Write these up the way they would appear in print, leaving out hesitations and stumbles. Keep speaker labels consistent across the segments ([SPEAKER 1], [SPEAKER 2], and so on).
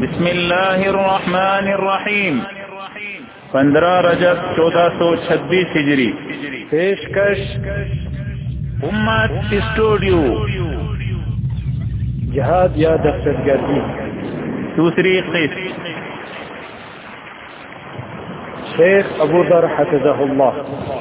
[SPEAKER 1] بسم اللہ الرحمن الرحیم 15 رجب 1426 ہجری. پیشکش امت اسٹوڈیو.
[SPEAKER 2] جہاد یا دہشت گردی.
[SPEAKER 1] دوسری قسط.
[SPEAKER 2] شیخ ابو ذر حفظہ اللہ.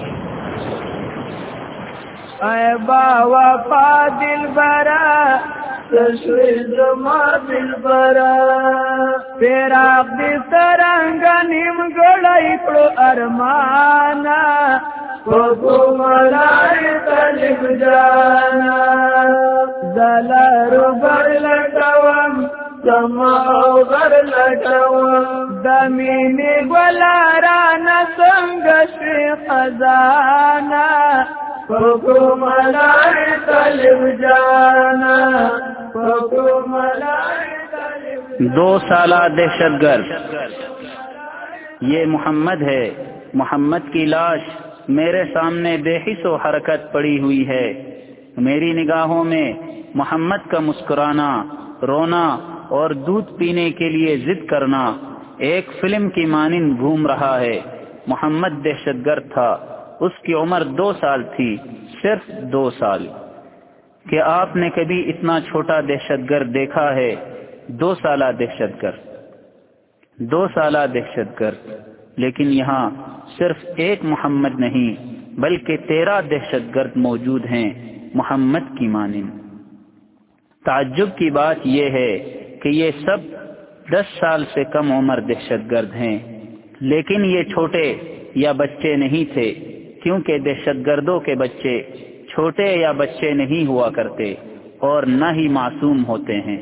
[SPEAKER 3] اے با وفا دل برا تشویز ما دل برا پیراق دی سرنگا نیم گڑائی پڑو ارمانا کو ملائی تلک جانا زلارو بر لٹوام سماو بر لٹوام دمینی گلارانا سنگشی خزانا ملائی طلب جانا
[SPEAKER 1] 2 سالہ دہشت گرد. یہ محمد ہے. محمد کی لاش میرے سامنے بے حس و حرکت پڑی ہوئی ہے. میری نگاہوں میں محمد کا مسکرانا، رونا اور دودھ پینے کے لیے ضد کرنا ایک فلم کی مانند گھوم رہا ہے. محمد دہشت گرد تھا. اس کی عمر 2 سال تھی، صرف 2 سال. کہ آپ نے کبھی اتنا چھوٹا دہشت گرد دیکھا ہے؟ 2 سالہ دہشت گرد. 2 سالہ دہشت گرد. لیکن یہاں صرف ایک محمد نہیں بلکہ 13 دہشت گرد موجود ہیں محمد کی مانند. تعجب کی بات یہ ہے کہ یہ سب 10 سال سے کم عمر دہشت گرد ہیں، لیکن یہ چھوٹے یا بچے نہیں تھے، کیونکہ دہشت گردوں کے بچے چھوٹے یا بچے نہیں ہوا کرتے اور نہ ہی معصوم ہوتے ہیں.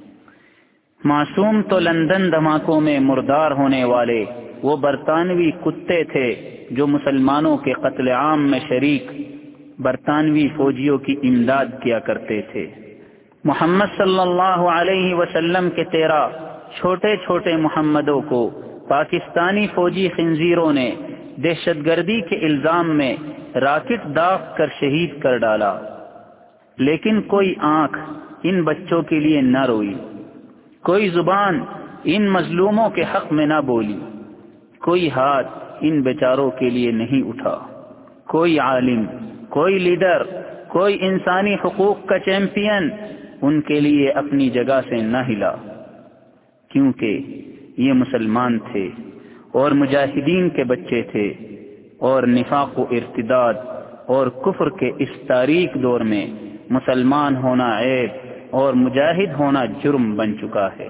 [SPEAKER 1] معصوم تو لندن دھماکوں میں مردار ہونے والے وہ برطانوی کتے تھے جو مسلمانوں کے قتل عام میں شریک برطانوی فوجیوں کی امداد کیا کرتے تھے. محمد صلی اللہ علیہ وسلم کے 13 چھوٹے چھوٹے محمدوں کو پاکستانی فوجی خنزیروں نے دہشت گردی کے الزام میں راکٹ داغ کر شہید کر ڈالا. لیکن کوئی آنکھ ان بچوں کے لیے نہ روئی، کوئی زبان ان مظلوموں کے حق میں نہ بولی، کوئی ہاتھ ان بیچاروں کے لیے نہیں اٹھا. کوئی عالم، کوئی لیڈر، کوئی انسانی حقوق کا چیمپئن ان کے لیے اپنی جگہ سے نہ ہلا، کیونکہ یہ مسلمان تھے اور مجاہدین کے بچے تھے، اور نفاق و ارتداد اور کفر کے اس تاریک دور میں مسلمان ہونا عیب اور مجاہد ہونا جرم بن چکا ہے.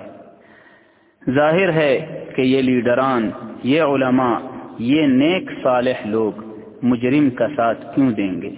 [SPEAKER 1] ظاہر ہے کہ یہ لیڈران، یہ علماء، یہ نیک صالح لوگ مجرم کا ساتھ کیوں دیں گے؟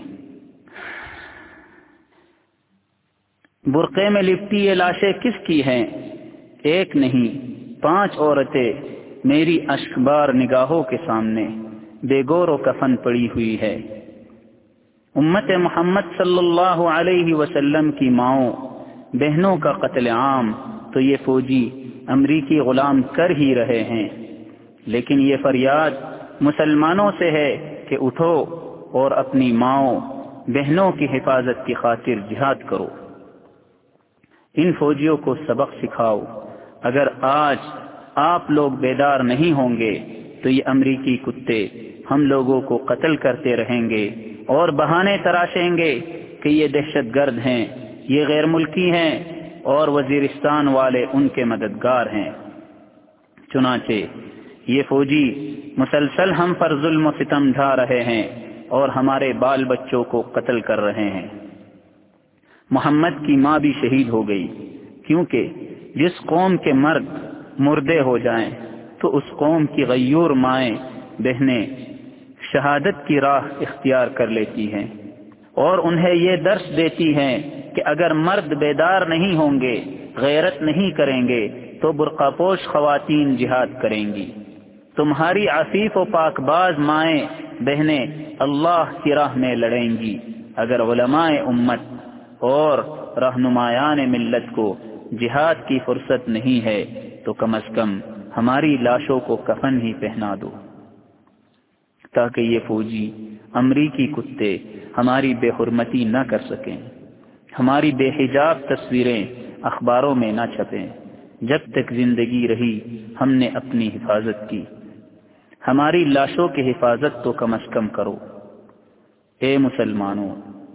[SPEAKER 1] برقعے میں لپٹی یہ لاشیں کس کی ہیں؟ ایک نہیں 5 عورتیں میری اشکبار نگاہوں کے سامنے بے گور و کفن پڑی ہوئی ہے. امت محمد صلی اللہ علیہ وسلم کی ماؤں بہنوں کا قتل عام تو یہ فوجی امریکی غلام کر ہی رہے ہیں، لیکن یہ فریاد مسلمانوں سے ہے کہ اٹھو اور اپنی ماؤں بہنوں کی حفاظت کی خاطر جہاد کرو. ان فوجیوں کو سبق سکھاؤ. اگر آج آپ لوگ بیدار نہیں ہوں گے تو یہ امریکی کتے ہم لوگوں کو قتل کرتے رہیں گے اور بہانے تراشیں گے کہ یہ دہشت گرد ہیں، یہ غیر ملکی ہیں اور وزیرستان والے ان کے مددگار ہیں. چنانچہ یہ فوجی مسلسل ہم پر ظلم و ستم ڈھا رہے ہیں اور ہمارے بال بچوں کو قتل کر رہے ہیں. محمد کی ماں بھی شہید ہو گئی، کیونکہ جس قوم کے مرد مردے ہو جائیں تو اس قوم کی غیور مائیں بہنیں شہادت کی راہ اختیار کر لیتی ہیں اور انہیں یہ درس دیتی ہیں کہ اگر مرد بیدار نہیں ہوں گے، غیرت نہیں کریں گے تو برقع پوش خواتین جہاد کریں گی. تمہاری عفیف و پاک باز مائیں بہنیں اللہ کی راہ میں لڑیں گی. اگر علماء امت اور رہنمایان ملت کو جہاد کی فرصت نہیں ہے تو کم از کم ہماری لاشوں کو کفن ہی پہنا دو، تاکہ یہ فوجی امریکی کتے ہماری بے حرمتی نہ کر سکیں، ہماری بے حجاب تصویریں اخباروں میں نہ چھپیں، جب تک زندگی رہی ہم نے اپنی حفاظت کی، ہماری لاشوں کی حفاظت تو کم از کم کرو۔ اے مسلمانوں،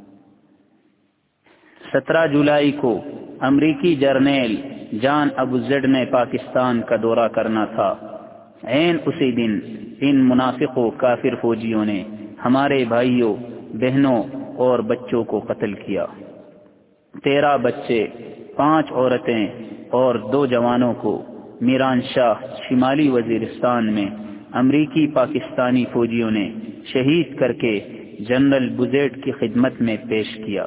[SPEAKER 1] 17 جولائی کو امریکی جرنیل جان ابو زیڈ نے پاکستان کا دورہ کرنا تھا۔ عین اسی دن ان منافق و کافر فوجیوں نے ہمارے بھائیوں، بہنوں اور بچوں کو قتل کیا۔ 13 بچے، 5 عورتیں اور 2 جوانوں کو میران شاہ شمالی وزیرستان میں امریکی پاکستانی فوجیوں نے شہید کر کے جنرل بوزیٹ کی خدمت میں پیش کیا،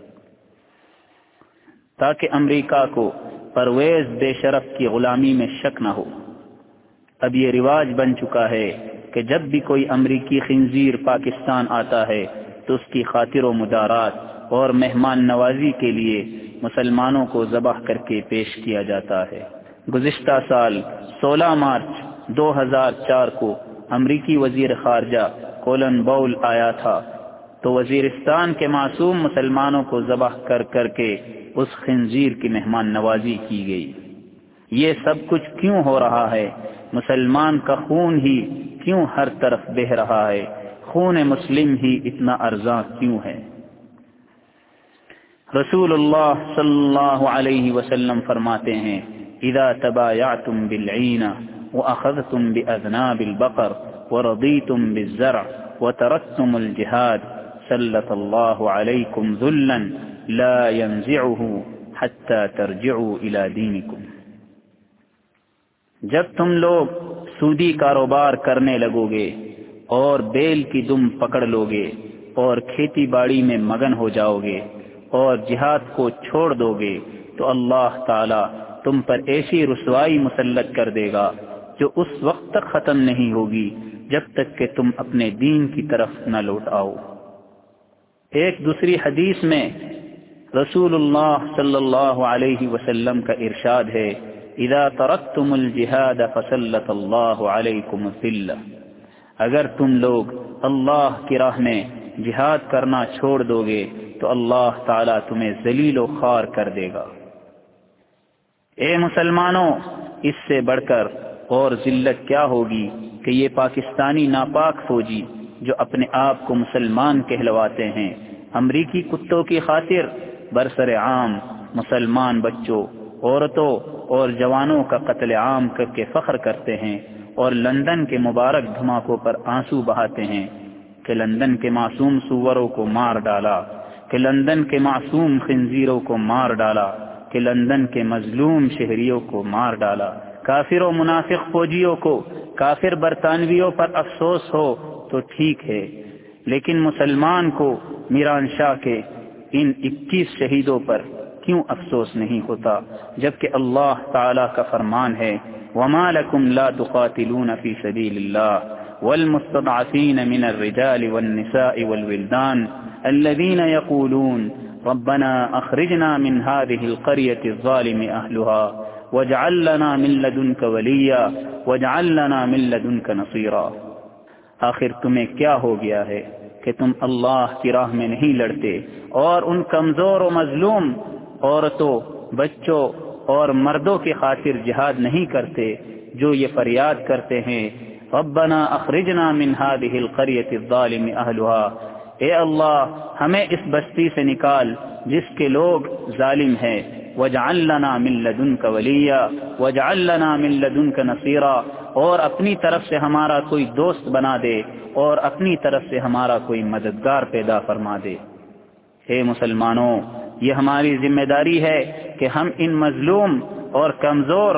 [SPEAKER 1] تاکہ امریکہ کو پرویز بے شرف کی غلامی میں شک نہ ہو۔ اب یہ رواج بن چکا ہے کہ جب بھی کوئی امریکی خنزیر پاکستان آتا ہے تو اس کی خاطر و مدارات اور مہمان نوازی کے لیے مسلمانوں کو ذبح کر کے پیش کیا جاتا ہے۔ گزشتہ سال 16 مارچ 2004 کو امریکی وزیر خارجہ کولن باول آیا تھا تو وزیرستان کے معصوم مسلمانوں کو ذبح کر کے اس خنزیر کی مہمان نوازی کی گئی۔ یہ سب کچھ کیوں ہو رہا ہے؟ مسلمان کا خون ہی کیوں ہر طرف بہہ رہا ہے؟ خون مسلم ہی اتنا ارزاں کیوں ہے؟ رسول اللہ صلی اللہ علیہ وسلم فرماتے ہیں، اذا تبایعتم بالعینہ واخذتم باذناب البقر ورضیتم بالزرع وترکتم الجہاد سلط اللہ علیکم ذلا لا ينزعه حتى ترجعوا الى دینکم۔ جب تم لوگ سودی کاروبار کرنے لگو گے اور بیل کی دم پکڑ لو گے اور کھیتی باڑی میں مگن ہو جاؤ گے اور جہاد کو چھوڑ دو گے تو اللہ تعالی تم پر ایسی رسوائی مسلط کر دے گا جو اس وقت تک ختم نہیں ہوگی جب تک کہ تم اپنے دین کی طرف نہ لوٹ آؤ۔ ایک دوسری حدیث میں رسول اللہ صلی اللہ علیہ وسلم کا ارشاد ہے، اذا ترکتم الجہاد فسلط اللہ علیکم الذلہ۔ اگر تم لوگ اللہ کی راہ میں جہاد کرنا چھوڑ دو گے تو اللہ تعالیٰ تمہیں ذلیل و خوار کر دے گا۔ اے مسلمانوں، اس سے بڑھ کر اور ذلت کیا ہوگی کہ یہ پاکستانی ناپاک فوجی جو اپنے آپ کو مسلمان کہلواتے ہیں، امریکی کتوں کی خاطر برسر عام مسلمان بچوں، عورتوں اور جوانوں کا قتل عام کر کے فخر کرتے ہیں اور لندن کے مبارک دھماکوں پر آنسو بہاتے ہیں کہ لندن کے معصوم سوروں کو مار ڈالا، کہ لندن کے معصوم خنزیروں کو مار ڈالا، کہ لندن کے مظلوم شہریوں کو مار ڈالا۔ کافر و منافق فوجیوں کو، کافر برطانویوں پر افسوس ہو تو ٹھیک ہے، لیکن مسلمان کو میران شاہ کے ان 21 شہیدوں پر کیوں افسوس نہیں ہوتا، جبکہ اللہ تعالی کا فرمان ہے، وَمَا لَكُمْ لَا تُقَاتِلُونَ فِي سَبِيلِ اللَّهِ وَالْمُسْتَضْعَفِينَ مِنَ الرِّجَالِ وَالنِّسَاءِ وَالْوِلْدَانِ الَّذِينَ يَقُولُونَ رَبَّنَا أَخْرِجْنَا مِنْ هَذِهِ الْقَرْيَةِ الظَّالِمِ أَهْلُهَا وَاجْعَل لَّنَا مِن لَّدُنكَ وَلِيًّا وَاجْعَل لَّنَا مِن لَّدُنكَ نَصِيرًا۔ آخر تمہیں کیا ہو گیا ہے کہ تم اللہ کی راہ میں نہیں لڑتے اور ان کمزور و مظلوم عورتوں، بچوں اور مردوں کی خاطر جہاد نہیں کرتے جو یہ فریاد کرتے ہیں، ربنا اخرجنا من هذه القرية الظالم اهلها، اے اللہ ہمیں اس بستی سے نکال جس کے لوگ ظالم ہیں، واجعل لنا من لدنك ولیا واجعل لنا من لدنك نصيرا، اور اپنی طرف سے ہمارا کوئی دوست بنا دے اور اپنی طرف سے ہمارا کوئی مددگار پیدا فرما دے۔ اے مسلمانوں، یہ ہماری ذمہ داری ہے کہ ہم ان مظلوم اور کمزور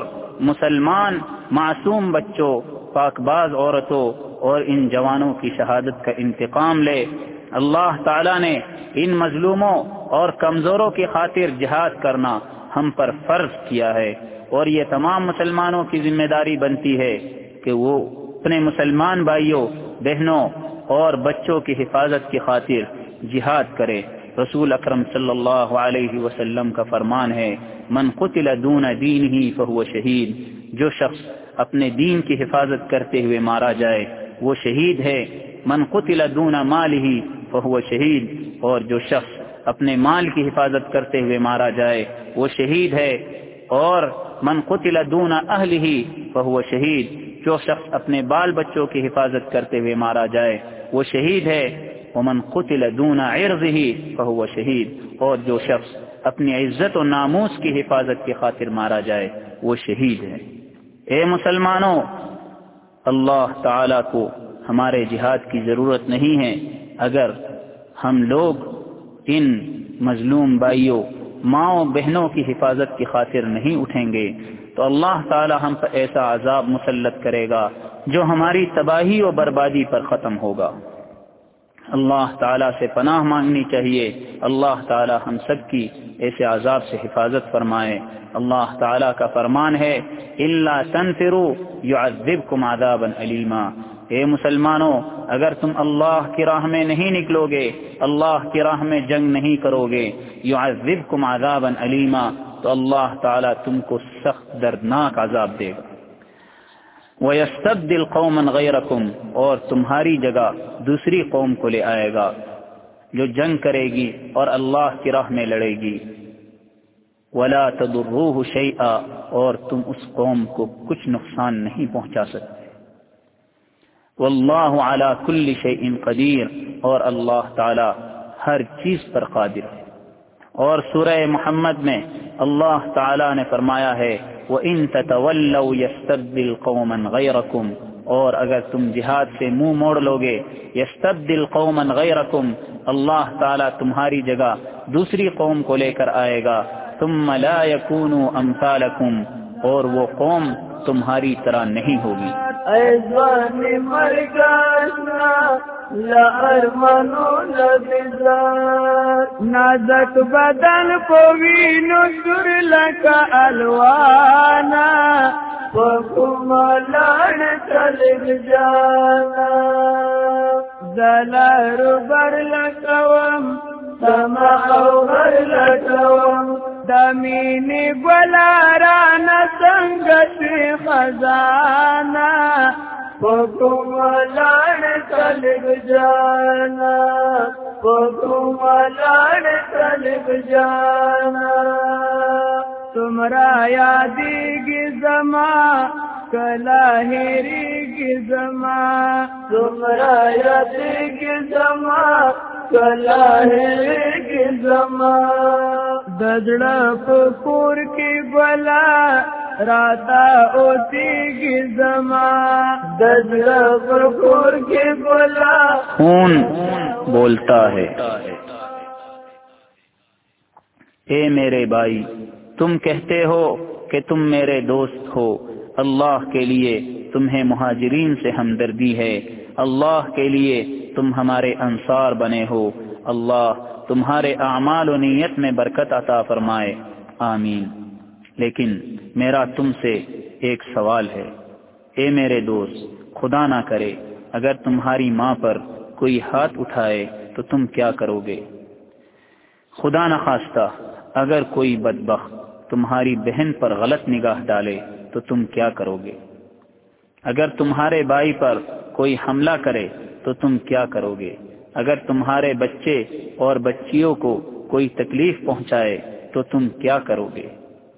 [SPEAKER 1] مسلمان معصوم بچوں، پاک باز عورتوں اور ان جوانوں کی شہادت کا انتقام لے۔ اللہ تعالیٰ نے ان مظلوموں اور کمزوروں کی خاطر جہاد کرنا ہم پر فرض کیا ہے، اور یہ تمام مسلمانوں کی ذمہ داری بنتی ہے کہ وہ اپنے مسلمان بھائیوں، بہنوں اور بچوں کی حفاظت کی خاطر جہاد کرے۔ رسول اکرم صلی اللہ علیہ وسلم کا فرمان ہے، من قتل دون دینہ فہو شہید، جو شخص اپنے دین کی حفاظت کرتے ہوئے مارا جائے وہ شہید ہے۔ من قتل دون مالہ فہو شہید، اور جو شخص اپنے مال کی حفاظت کرتے ہوئے مارا جائے وہ شہید ہے۔ اور من قتل دون اہلہ فہو شہید، جو شخص اپنے بال بچوں کی حفاظت کرتے ہوئے مارا جائے وہ شہید ہے، ومن قتل دون عرضہ فہو شہید، اور جو شخص اپنی عزت و ناموس کی حفاظت کی خاطر مارا جائے وہ شہید ہے۔ اے مسلمانوں، اللہ تعالی کو ہمارے جہاد کی ضرورت نہیں ہے۔ اگر ہم لوگ ان مظلوم بھائیوں، ماؤں بہنوں کی حفاظت کی خاطر نہیں اٹھیں گے تو اللہ تعالی ہم پر ایسا عذاب مسلط کرے گا جو ہماری تباہی و بربادی پر ختم ہوگا۔ اللہ تعالیٰ سے پناہ مانگنی چاہیے، اللہ تعالیٰ ہم سب کی ایسے عذاب سے حفاظت فرمائے۔ اللہ تعالیٰ کا فرمان ہے الا تنفروا يعذبكم عذابا علیما، اے مسلمانوں اگر تم اللہ کی راہ میں نہیں نکلو گے، اللہ کی راہ میں جنگ نہیں کرو گے، يعذبكم عذابا علیما، تو اللہ تعالیٰ تم کو سخت دردناک عذاب دے گا۔ وَيَسْتَبْدِلْ قَوْمًا غَيْرَكُمْ، اور تمہاری جگہ دوسری قوم کو لے آئے گا جو جنگ کرے گی اور اللہ کی راہ میں لڑے گی۔ وَلَا تَضُرُّوهُ شَيْئًا، اور تم اس قوم کو کچھ نقصان نہیں پہنچا سکتے۔ وَاللَّهُ عَلَى كُلِّ شَيْءٍ قَدِيرٌ، اور اللہ تعالی ہر چیز پر قادر ہے۔ اور سورہ محمد میں اللہ تعالی نے فرمایا ہے وَإِن تَتَوَلَّوْا يَسْتَبْدِلْ قَوْمًا غَيْرَكُمْ، اور اگر تم جہاد سے منہ موڑ لوگے، يَسْتَبْدِلْ قَوْمًا غَيْرَكُمْ، اللہ تعالیٰ تمہاری جگہ دوسری قوم کو لے کر آئے گا، ثُمَّ لَا يَكُونُوا أَمْثَالَكُمْ، اور وہ قوم تمہاری طرح نہیں ہوگی۔
[SPEAKER 3] ایزوان مرگشنا لارمنو لبزار، نازک بدن کو وینو سر لکا الوانا، وکم لان تلگ جانا، دلار بر لکوم سما او غر لکوم، دمینی گلارانا سنگشی خزانا، وکم لان تلگ جانا، وکم لان تلگ جانا، تمرا یادی گی زمان کلاہری گی زمان، تمرا یادی گی زمان کلاہری گی زمان، دجڑا پکور کی گلا راتا اوتی گی زمان، دجڑا پکور کی گلا
[SPEAKER 1] خون بولتا ہے۔ اے میرے بھائی، تم کہتے ہو کہ تم میرے دوست ہو، اللہ کے لیے تمہیں مہاجرین سے ہمدردی ہے، اللہ کے لیے تم ہمارے انصار بنے ہو، اللہ تمہارے اعمال و نیت میں برکت عطا فرمائے، آمین۔ لیکن میرا تم سے ایک سوال ہے، اے میرے دوست، خدا نہ کرے اگر تمہاری ماں پر کوئی ہاتھ اٹھائے تو تم کیا کرو گے؟ خدا نہ خواستہ اگر کوئی بدبخت تمہاری بہن پر غلط نگاہ ڈالے تو تم کیا کرو گے؟ اگر تمہارے بھائی پر کوئی حملہ کرے تو تم کیا کرو گے؟ اگر تمہارے بچے اور بچیوں کو کوئی تکلیف پہنچائے تو تم کیا کرو گے؟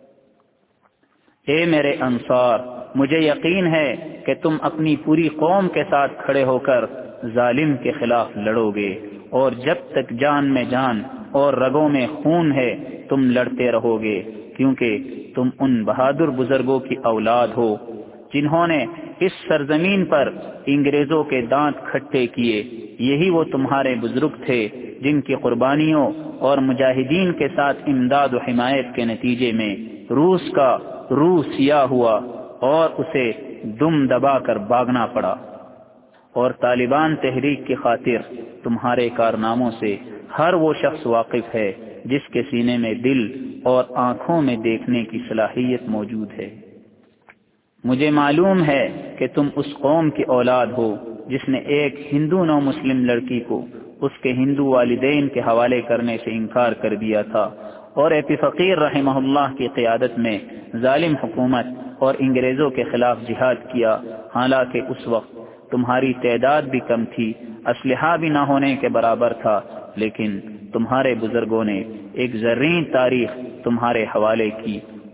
[SPEAKER 1] اے میرے انصار، مجھے یقین ہے کہ تم اپنی پوری قوم کے ساتھ کھڑے ہو کر ظالم کے خلاف لڑو گے، اور جب تک جان میں جان اور رگوں میں خون ہے تم لڑتے رہو گے، کیونکہ تم ان بہادر بزرگوں کی اولاد ہو جنہوں نے اس سرزمین پر انگریزوں کے دانت کھٹے کیے۔ یہی وہ تمہارے بزرگ تھے جن کی قربانیوں اور مجاہدین کے ساتھ امداد و حمایت کے نتیجے میں روس کا روح سیاہ ہوا اور اسے دم دبا کر بھاگنا پڑا، اور طالبان تحریک کی خاطر تمہارے کارناموں سے ہر وہ شخص واقف ہے جس کے سینے میں دل اور آنکھوں میں دیکھنے کی صلاحیت موجود ہے۔ مجھے معلوم ہے کہ تم اس قوم کی اولاد ہو جس نے ایک ہندو نو مسلم لڑکی کو اس کے ہندو والدین کے حوالے کرنے سے انکار کر دیا تھا، اور اے پی فقیر رحمہ اللہ کی قیادت میں ظالم حکومت اور انگریزوں کے خلاف جہاد کیا، حالانکہ اس وقت تمہاری تعداد بھی کم تھی، اسلحہ بھی نہ ہونے کے برابر تھا، لیکن تمہارے بزرگوں نے ایک زرین تاریخ تمہارے حوالے کی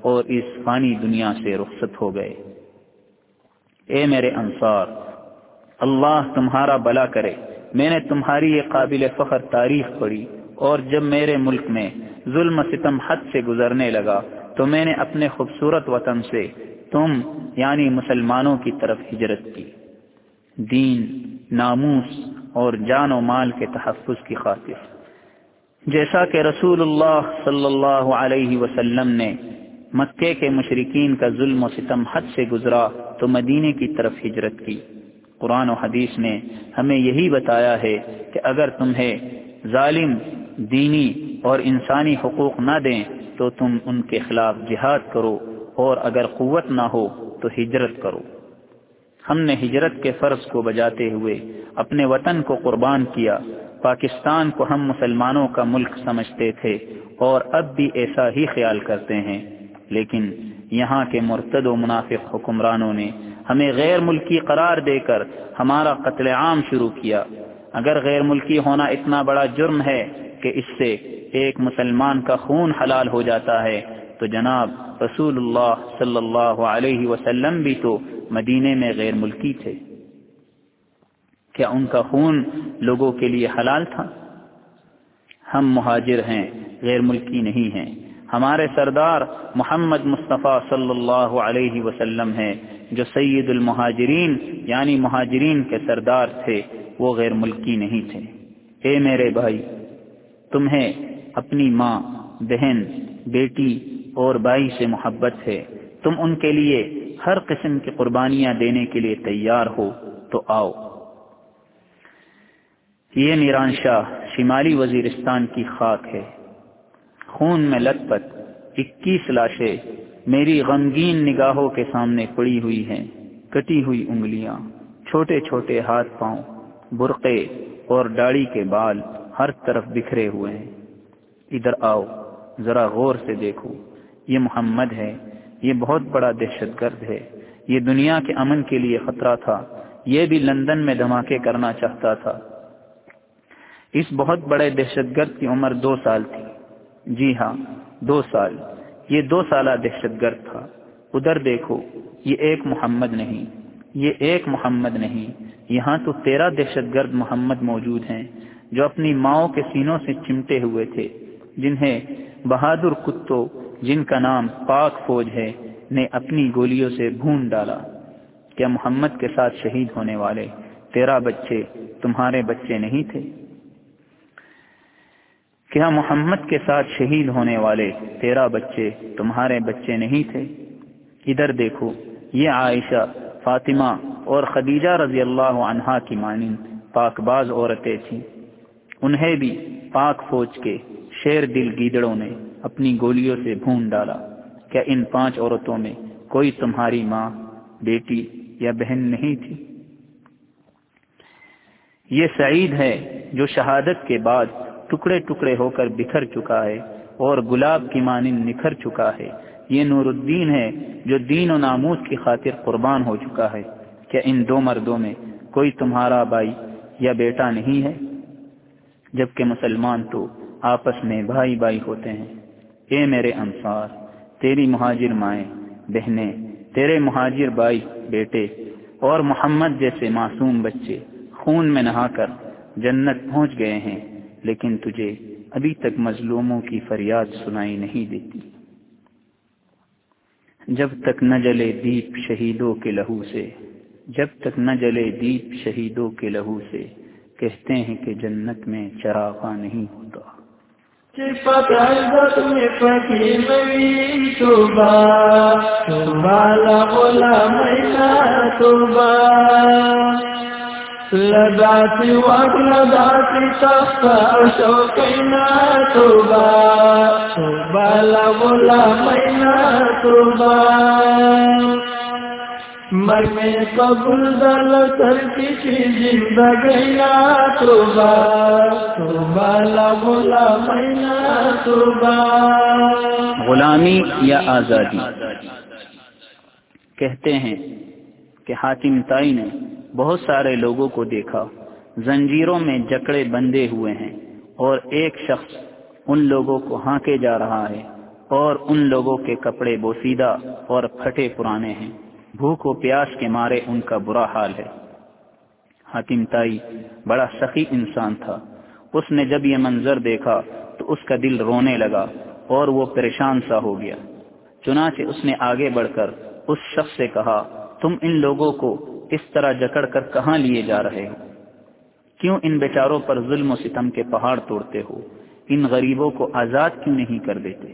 [SPEAKER 1] اور اس فانی دنیا سے رخصت ہو گئے۔ اے میرے انصار، اللہ تمہارا بھلا کرے، میں نے تمہاری یہ قابل فخر تاریخ پڑھی، اور جب میرے ملک میں ظلم و ستم حد سے گزرنے لگا تو میں نے اپنے خوبصورت وطن سے تم یعنی مسلمانوں کی طرف ہجرت کی، دین، ناموس اور جان و مال کے تحفظ کی خاطر۔ جیسا کہ رسول اللہ صلی اللہ علیہ وسلم نے مکے کے مشرکین کا ظلم و ستم حد سے گزرا تو مدینے کی طرف ہجرت کی۔ قرآن و حدیث نے ہمیں یہی بتایا ہے کہ اگر تمہیں ظالم دینی اور انسانی حقوق نہ دیں تو تم ان کے خلاف جہاد کرو، اور اگر قوت نہ ہو تو ہجرت کرو۔ ہم نے ہجرت کے فرض کو بجاتے ہوئے اپنے وطن کو قربان کیا۔ پاکستان کو ہم مسلمانوں کا ملک سمجھتے تھے اور اب بھی ایسا ہی خیال کرتے ہیں، لیکن یہاں کے مرتد و منافق حکمرانوں نے ہمیں غیر ملکی قرار دے کر ہمارا قتل عام شروع کیا۔ اگر غیر ملکی ہونا اتنا بڑا جرم ہے کہ اس سے ایک مسلمان کا خون حلال ہو جاتا ہے تو جناب رسول اللہ صلی اللہ علیہ وسلم بھی تو مدینے میں غیر ملکی تھے، کیا ان کا خون لوگوں کے لیے حلال تھا؟ ہم مہاجر ہیں، غیر ملکی نہیں ہیں۔ ہمارے سردار محمد مصطفیٰ صلی اللہ علیہ وسلم ہیں جو سید المہاجرین یعنی مہاجرین کے سردار تھے، وہ غیر ملکی نہیں تھے۔ اے میرے بھائی، تمہیں اپنی ماں، بہن، بیٹی اور بھائی سے محبت ہے، تم ان کے لیے ہر قسم کی قربانیاں دینے کے لیے تیار ہو تو آؤ۔ یہ میران شاہ شمالی وزیرستان کی خاک ہے، خون میں لت پت 21 لاشیں میری غمگین نگاہوں کے سامنے پڑی ہوئی ہیں، کٹی ہوئی انگلیاں، چھوٹے چھوٹے ہاتھ پاؤں، برقعے اور داڑھی کے بال ہر طرف بکھرے ہوئے ہیں۔ ادھر آؤ، ذرا غور سے دیکھو، یہ محمد ہے، یہ بہت بڑا دہشت گرد ہے، یہ دنیا کے امن کے لیے خطرہ تھا، یہ بھی لندن میں دھماکے کرنا چاہتا تھا۔ اس بہت بڑے دہشت گرد کی عمر 2 سال تھی، جی ہاں 2 سال، یہ 2 سالہ دہشت گرد تھا۔ ادھر دیکھو، یہ ایک محمد نہیں، یہ ایک محمد نہیں، یہاں تو 13 دہشت گرد محمد موجود ہیں جو اپنی ماؤں کے سینوں سے چمٹے ہوئے تھے، جنہیں بہادر کتوں جن کا نام پاک فوج ہے نے اپنی گولیوں سے بھون ڈالا۔ کیا محمد کے ساتھ شہید ہونے والے 13 بچے تمہارے بچے نہیں تھے؟ کیا محمد کے ساتھ شہید ہونے والے 13 بچے تمہارے بچے نہیں تھے؟ ادھر دیکھو، یہ عائشہ، فاطمہ اور خدیجہ رضی اللہ عنہا کی مانند پاک باز عورتیں تھیں، انہیں بھی پاک فوج کے شیر دل گیدڑوں نے اپنی گولیوں سے بھون ڈالا۔ کیا ان 5 عورتوں میں کوئی تمہاری ماں، بیٹی یا بہن نہیں تھی؟ یہ سعید ہے جو شہادت کے بعد ٹکڑے ٹکڑے ہو کر بکھر چکا ہے اور گلاب کی مانند نکھر چکا ہے۔ یہ نور الدین ہے جو دین و ناموس کی خاطر قربان ہو چکا ہے۔ کیا ان 2 مردوں میں کوئی تمہارا بھائی یا بیٹا نہیں ہے؟ جبکہ مسلمان تو آپس میں بھائی بھائی ہوتے ہیں۔ اے میرے انصار، تیری مہاجر مائیں، بہنیں، تیرے مہاجر بھائی، بیٹے اور محمد جیسے معصوم بچے خون میں نہا کر جنت پہنچ گئے ہیں، لیکن تجھے ابھی تک مظلوموں کی فریاد سنائی نہیں دیتی۔ جب تک نہ جلے دیپ شہیدوں کے لہو سے، جب تک نہ جلے دیپ شہیدوں کے لہو سے، کہتے ہیں کہ جنت میں چراغاں نہیں ہوتا۔
[SPEAKER 3] عزت میں پکی نوی توبہ توبہ لغلا مینا توبہ لداتی وقت لداتی تخت شوقینا توبہ توبہ لغلا مینا توبہ مر میں قبول دل سر کسی زندگینا توبہ توبہ لغلا مینا توبہ۔
[SPEAKER 1] غلامی یا آزادی۔ کہتے ہیں کہ حاتم طائی نے بہت سارے لوگوں کو دیکھا، زنجیروں میں جکڑے بندھے ہوئے ہیں، اور ایک شخص ان لوگوں کو ہانکے جا رہا ہے اور ان لوگوں کے کپڑے بوسیدہ اور پھٹے پرانے ہیں، بھوک و پیاس کے مارے ان کا برا حال ہے۔ حاتم طائی بڑا سخی انسان تھا، اس نے جب یہ منظر دیکھا تو اس کا دل رونے لگا اور وہ پریشان سا ہو گیا۔ چنانچہ اس نے آگے بڑھ کر اس شخص سے کہا، تم ان لوگوں کو اس طرح جکڑ کر کہاں لیے جا رہے ہو؟ کیوں ان بیچاروں پر ظلم و ستم کے پہاڑ توڑتے ہو؟ ان غریبوں کو آزاد کیوں نہیں کر دیتے؟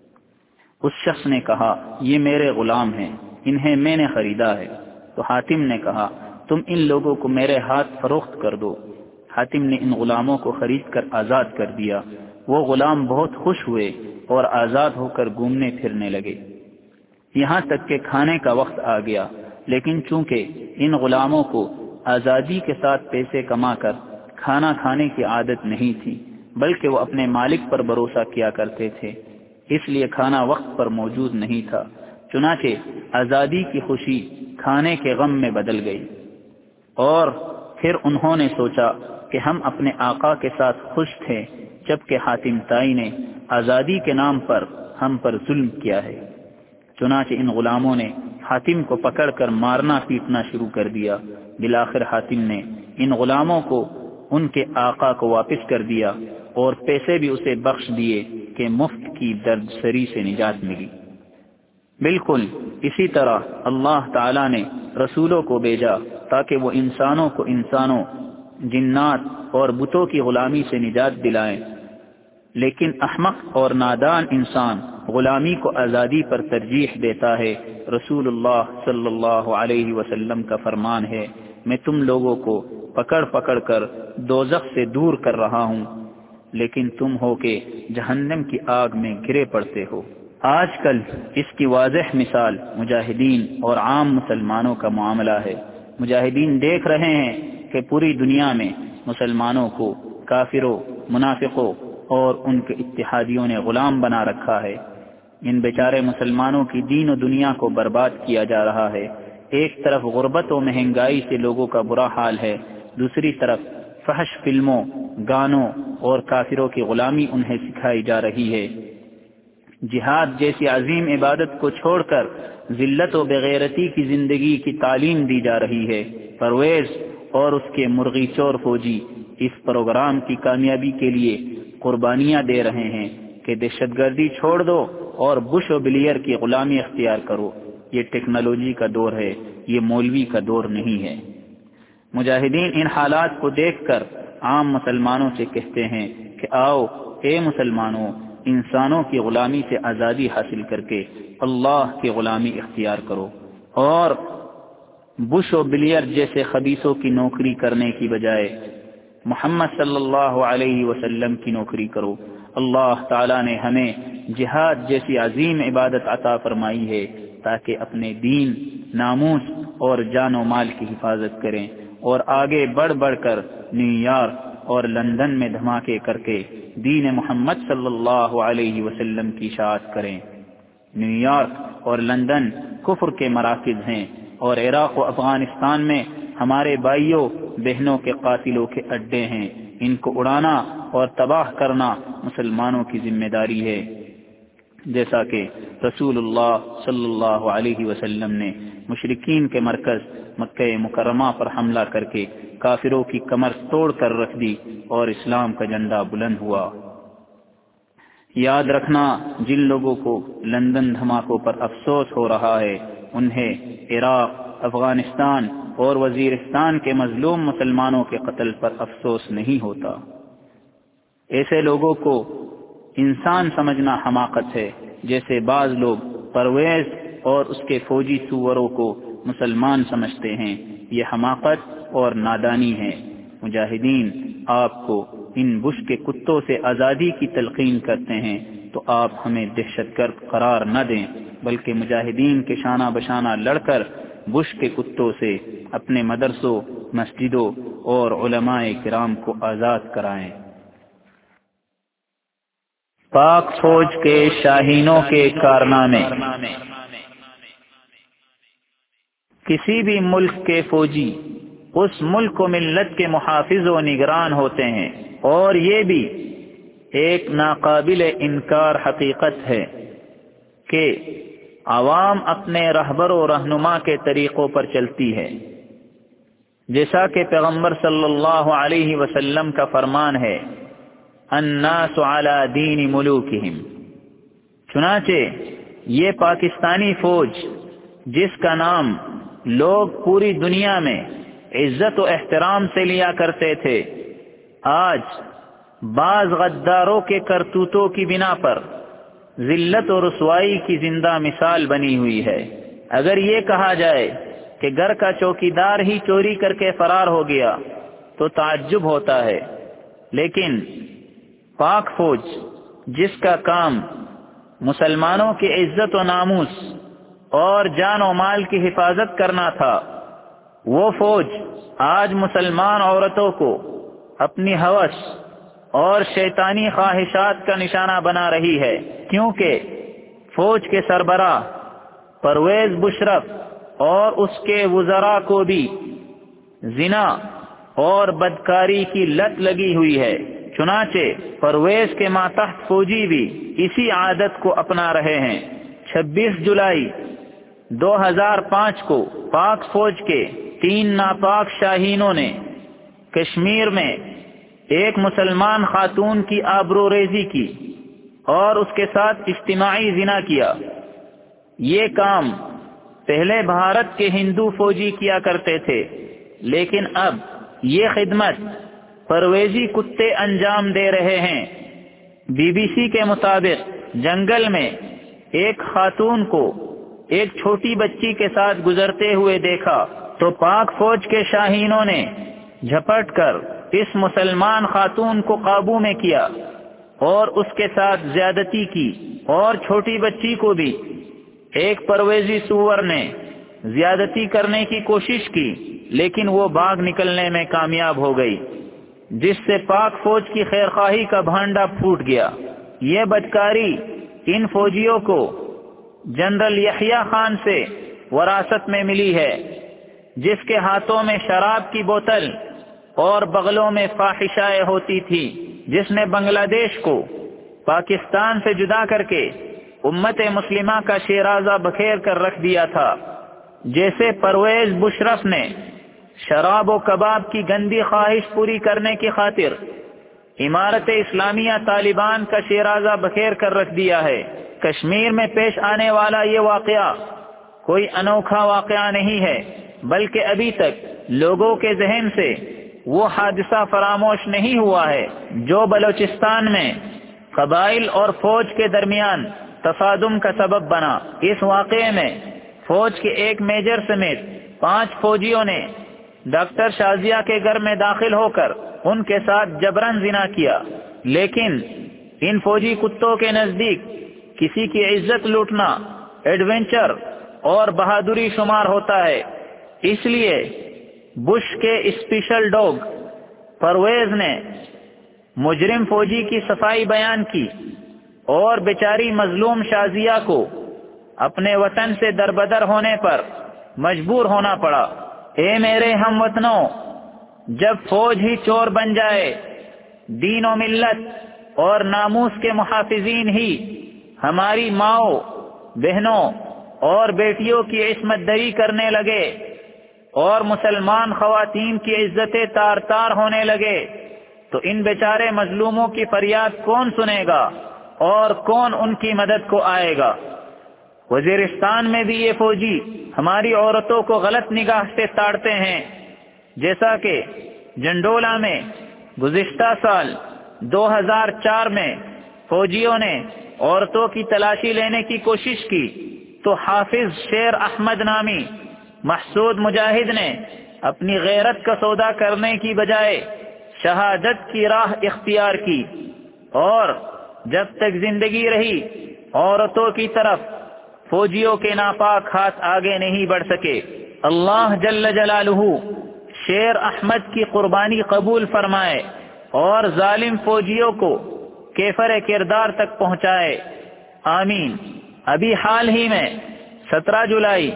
[SPEAKER 1] اس شخص نے کہا، یہ میرے غلام ہیں، انہیں میں نے خریدا ہے۔ تو حاتم نے کہا، تم ان لوگوں کو میرے ہاتھ فروخت کر دو۔ حاتم نے ان غلاموں کو خرید کر آزاد کر دیا۔ وہ غلام بہت خوش ہوئے اور آزاد ہو کر گھومنے پھرنے لگے، یہاں تک کہ کھانے کا وقت آ گیا، لیکن چونکہ ان غلاموں کو آزادی کے ساتھ پیسے کما کر کھانا کھانے کی عادت نہیں تھی، بلکہ وہ اپنے مالک پر بھروسہ کیا کرتے تھے، اس لیے کھانا وقت پر موجود نہیں تھا۔ چنانچہ آزادی کی خوشی کھانے کے غم میں بدل گئی، اور پھر انہوں نے سوچا کہ ہم اپنے آقا کے ساتھ خوش تھے، جبکہ حاتم طائی نے آزادی کے نام پر ہم پر ظلم کیا ہے۔ چنانچہ ان غلاموں نے حاتم کو پکڑ کر مارنا پیٹنا شروع کر دیا۔ بالآخر حاتم نے ان غلاموں کو ان کے آقا کو واپس کر دیا اور پیسے بھی اسے بخش دیے کہ مفت کی درد سری سے نجات ملی۔ بالکل اسی طرح اللہ تعالی نے رسولوں کو بھیجا تاکہ وہ انسانوں کو انسانوں، جنات اور بتوں کی غلامی سے نجات دلائیں، لیکن احمق اور نادان انسان غلامی کو آزادی پر ترجیح دیتا ہے۔ رسول اللہ صلی اللہ علیہ وسلم کا فرمان ہے، میں تم لوگوں کو پکڑ پکڑ کر دوزخ سے دور کر رہا ہوں، لیکن تم ہو کہ جہنم کی آگ میں گرے پڑتے ہو۔ آج کل اس کی واضح مثال مجاہدین اور عام مسلمانوں کا معاملہ ہے۔ مجاہدین دیکھ رہے ہیں کہ پوری دنیا میں مسلمانوں کو کافروں، منافقوں اور ان کے اتحادیوں نے غلام بنا رکھا ہے۔ ان بیچارے مسلمانوں کی دین و دنیا کو برباد کیا جا رہا ہے۔ ایک طرف غربت و مہنگائی سے لوگوں کا برا حال ہے، دوسری طرف فحش فلموں، گانوں اور کافروں کی غلامی انہیں سکھائی جا رہی ہے۔ جہاد جیسی عظیم عبادت کو چھوڑ کر ذلت و بغیرتی کی زندگی کی تعلیم دی جا رہی ہے۔ پرویز اور اس کے مرغی چور فوجی اس پروگرام کی کامیابی کے لیے قربانیاں دے رہے ہیں کہ دہشت گردی چھوڑ دو اور بش و بلیئر کی غلامی اختیار کرو۔ یہ ٹیکنالوجی کا دور ہے، یہ مولوی کا دور نہیں ہے۔ مجاہدین ان حالات کو دیکھ کر عام مسلمانوں سے کہتے ہیں کہ آؤ اے مسلمانوں، انسانوں کی غلامی سے آزادی حاصل کر کے اللہ کی غلامی اختیار کرو، اور بش و بلیئر جیسے خبیثوں کی نوکری کرنے کی بجائے محمد صلی اللہ علیہ وسلم کی نوکری کرو۔ اللہ تعالیٰ نے ہمیں جہاد جیسی عظیم عبادت عطا فرمائی ہے تاکہ اپنے دین، ناموس اور جان و مال کی حفاظت کریں، اور آگے بڑھ بڑھ کر نیو یارک اور لندن میں دھماکے کر کے دین محمد صلی اللہ علیہ وسلم کی اشاعت کریں۔ نیو یارک اور لندن کفر کے مراکز ہیں، اور عراق و افغانستان میں ہمارے بھائیوں بہنوں کے قاتلوں کے اڈے ہیں۔ ان کو اڑانا اور تباہ کرنا مسلمانوں کی ذمہ داری ہے، جیسا کہ رسول اللہ صلی اللہ علیہ وسلم نے مشرکین کے مرکز مکہ مکرمہ پر حملہ کر کے کافروں کی کمر توڑ کر رکھ دی اور اسلام کا جھنڈا بلند ہوا۔ یاد رکھنا، جن لوگوں کو لندن دھماکوں پر افسوس ہو رہا ہے، انہیں عراق، افغانستان اور وزیرستان کے مظلوم مسلمانوں کے قتل پر افسوس نہیں ہوتا۔ ایسے لوگوں کو انسان سمجھنا حماقت ہے، جیسے بعض لوگ پرویز اور اس کے فوجی سوروں کو مسلمان سمجھتے ہیں۔ یہ حماقت اور نادانی ہے۔ مجاہدین آپ کو ان بش کے کتوں سے آزادی کی تلقین کرتے ہیں، تو آپ ہمیں دہشت گرد قرار نہ دیں، بلکہ مجاہدین کے شانہ بشانہ لڑ کر بش کے کتوں سے اپنے مدرسوں، مسجدوں اور علماء کرام کو آزاد کرائیں۔ پاک فوج کے شاہینوں کے کارنامے۔ کسی بھی ملک کے فوجی اس ملک و ملت کے محافظ و نگران ہوتے ہیں، اور یہ بھی ایک ناقابل انکار حقیقت ہے کہ عوام اپنے رہبر و رہنما کے طریقوں پر چلتی ہے، جیسا کہ پیغمبر صلی اللہ علیہ وسلم کا فرمان ہے، الناس علی دین ملوکہم۔ چنانچہ یہ پاکستانی فوج جس کا نام لوگ پوری دنیا میں عزت و احترام سے لیا کرتے تھے، آج بعض غداروں کے کرتوتوں کی بنا پر ذلت و رسوائی کی زندہ مثال بنی ہوئی ہے۔ اگر یہ کہا جائے کہ گھر کا چوکیدار ہی چوری کر کے فرار ہو گیا تو تعجب ہوتا ہے، لیکن پاک فوج جس کا کام مسلمانوں کی عزت و ناموس اور جان و مال کی حفاظت کرنا تھا، وہ فوج آج مسلمان عورتوں کو اپنی ہوس اور شیطانی خواہشات کا نشانہ بنا رہی ہے، کیونکہ فوج کے سربراہ پرویز مشرف اور اس کے وزراء کو بھی زنا اور بدکاری کی لت لگی ہوئی ہے۔ چنانچہ پرویز کے ماتحت فوجی بھی اسی عادت کو اپنا رہے ہیں۔ 26 جولائی 2005 کو پاک فوج کے 3 ناپاک شاہینوں نے کشمیر میں ایک مسلمان خاتون کی آبروریزی کی اور اس کے ساتھ اجتماعی زنا کیا۔ یہ کام پہلے بھارت کے ہندو فوجی کیا کرتے تھے، لیکن اب یہ خدمت پرویزی کتے انجام دے رہے ہیں۔ بی بی سی کے مطابق جنگل میں ایک خاتون کو ایک چھوٹی بچی کے ساتھ گزرتے ہوئے دیکھا تو پاک فوج کے شاہینوں نے جھپٹ کر اس مسلمان خاتون کو قابو میں کیا اور اس کے ساتھ زیادتی کی، اور چھوٹی بچی کو بھی ایک پرویزی سور نے زیادتی کرنے کی کوشش کی، لیکن وہ بھاگ نکلنے میں کامیاب ہو گئی، جس سے پاک فوج کی خیرخواہی کا بھانڈا پھوٹ گیا۔ یہ بدکاری ان فوجیوں کو جنرل یحییٰ خان سے وراثت میں ملی ہے، جس کے ہاتھوں میں شراب کی بوتل اور بغلوں میں فاحشائیں ہوتی تھی، جس نے بنگلہ دیش کو پاکستان سے جدا کر کے امت مسلمہ کا شیرازہ بکھیر کر رکھ دیا تھا۔ جیسے پرویز مشرف نے شراب و کباب کی گندی خواہش پوری کرنے کی خاطر امارت اسلامیہ طالبان کا شیرازہ بکھیر کر رکھ دیا ہے، کشمیر میں پیش آنے والا یہ واقعہ کوئی انوکھا واقعہ نہیں ہے، بلکہ ابھی تک لوگوں کے ذہن سے وہ حادثہ فراموش نہیں ہوا ہے جو بلوچستان میں قبائل اور فوج کے درمیان تصادم کا سبب بنا۔ اس واقعے میں فوج کے ایک میجر سمیت 5 فوجیوں نے ڈاکٹر شازیہ کے گھر میں داخل ہو کر ان کے ساتھ جبراً زنا کیا، لیکن ان فوجی کتوں کے نزدیک کسی کی عزت لوٹنا ایڈونچر اور بہادری شمار ہوتا ہے، اس لیے بش کے اسپیشل ڈاگ پرویز نے مجرم فوجی کی صفائی بیان کی اور بیچاری مظلوم شازیہ کو اپنے وطن سے دربدر ہونے پر مجبور ہونا پڑا۔ اے میرے ہم وطنوں، جب فوج ہی چور بن جائے، دین و ملت اور ناموس کے محافظین ہی ہماری ماؤں، بہنوں اور بیٹیوں کی عصمت دری کرنے لگے اور مسلمان خواتین کی عزتیں تار تار ہونے لگے، تو ان بیچارے مظلوموں کی فریاد کون سنے گا اور کون ان کی مدد کو آئے گا؟ وزیرستان میں بھی یہ فوجی ہماری عورتوں کو غلط نگاہ سے تاڑتے ہیں، جیسا کہ جنڈولا میں گزشتہ سال 2004 میں فوجیوں نے عورتوں کی تلاشی لینے کی کوشش کی تو حافظ شیر احمد نامی محسود مجاہد نے اپنی غیرت کا سودا کرنے کی بجائے شہادت کی راہ اختیار کی، اور جب تک زندگی رہی عورتوں کی طرف فوجیوں کے ناپاک ہاتھ آگے نہیں بڑھ سکے۔ اللہ جل جلالہ شیر احمد کی قربانی قبول فرمائے اور ظالم فوجیوں کو کیفر کردار تک پہنچائے، آمین۔ ابھی حال ہی میں 17 جولائی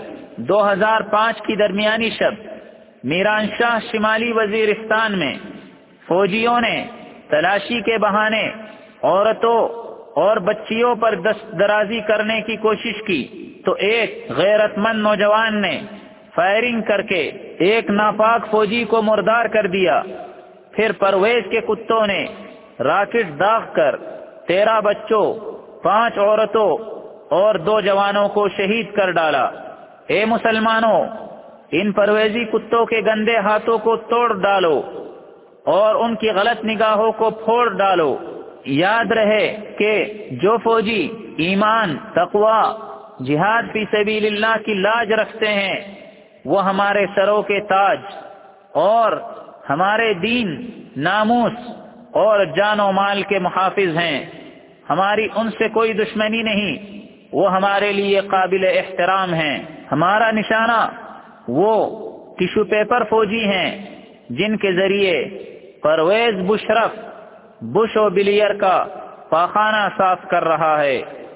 [SPEAKER 1] 2005 کی درمیانی شب میران شاہ شمالی وزیرستان میں فوجیوں نے تلاشی کے بہانے عورتوں اور بچیوں پر دست درازی کرنے کی کوشش کی تو ایک غیرت مند نوجوان نے فائرنگ کر کے ایک ناپاک فوجی کو مردار کر دیا۔ پھر پرویز کے کتوں نے راکٹ داغ کر 13 بچوں، 5 عورتوں اور 2 جوانوں کو شہید کر ڈالا۔ اے مسلمانوں، ان پرویزی کتوں کے گندے ہاتھوں کو توڑ ڈالو اور ان کی غلط نگاہوں کو پھوڑ ڈالو۔ یاد رہے کہ جو فوجی ایمان، تقوی، جہاد فی سبیل اللہ کی لاج رکھتے ہیں وہ ہمارے سروں کے تاج اور ہمارے دین، ناموس اور جان و مال کے محافظ ہیں۔ ہماری ان سے کوئی دشمنی نہیں، وہ ہمارے لیے قابل احترام ہیں۔ ہمارا نشانہ وہ ٹیشو پیپر فوجی ہیں جن کے ذریعے پرویز مشرف بش و بلیئر کا پاخانہ صاف کر رہا ہے۔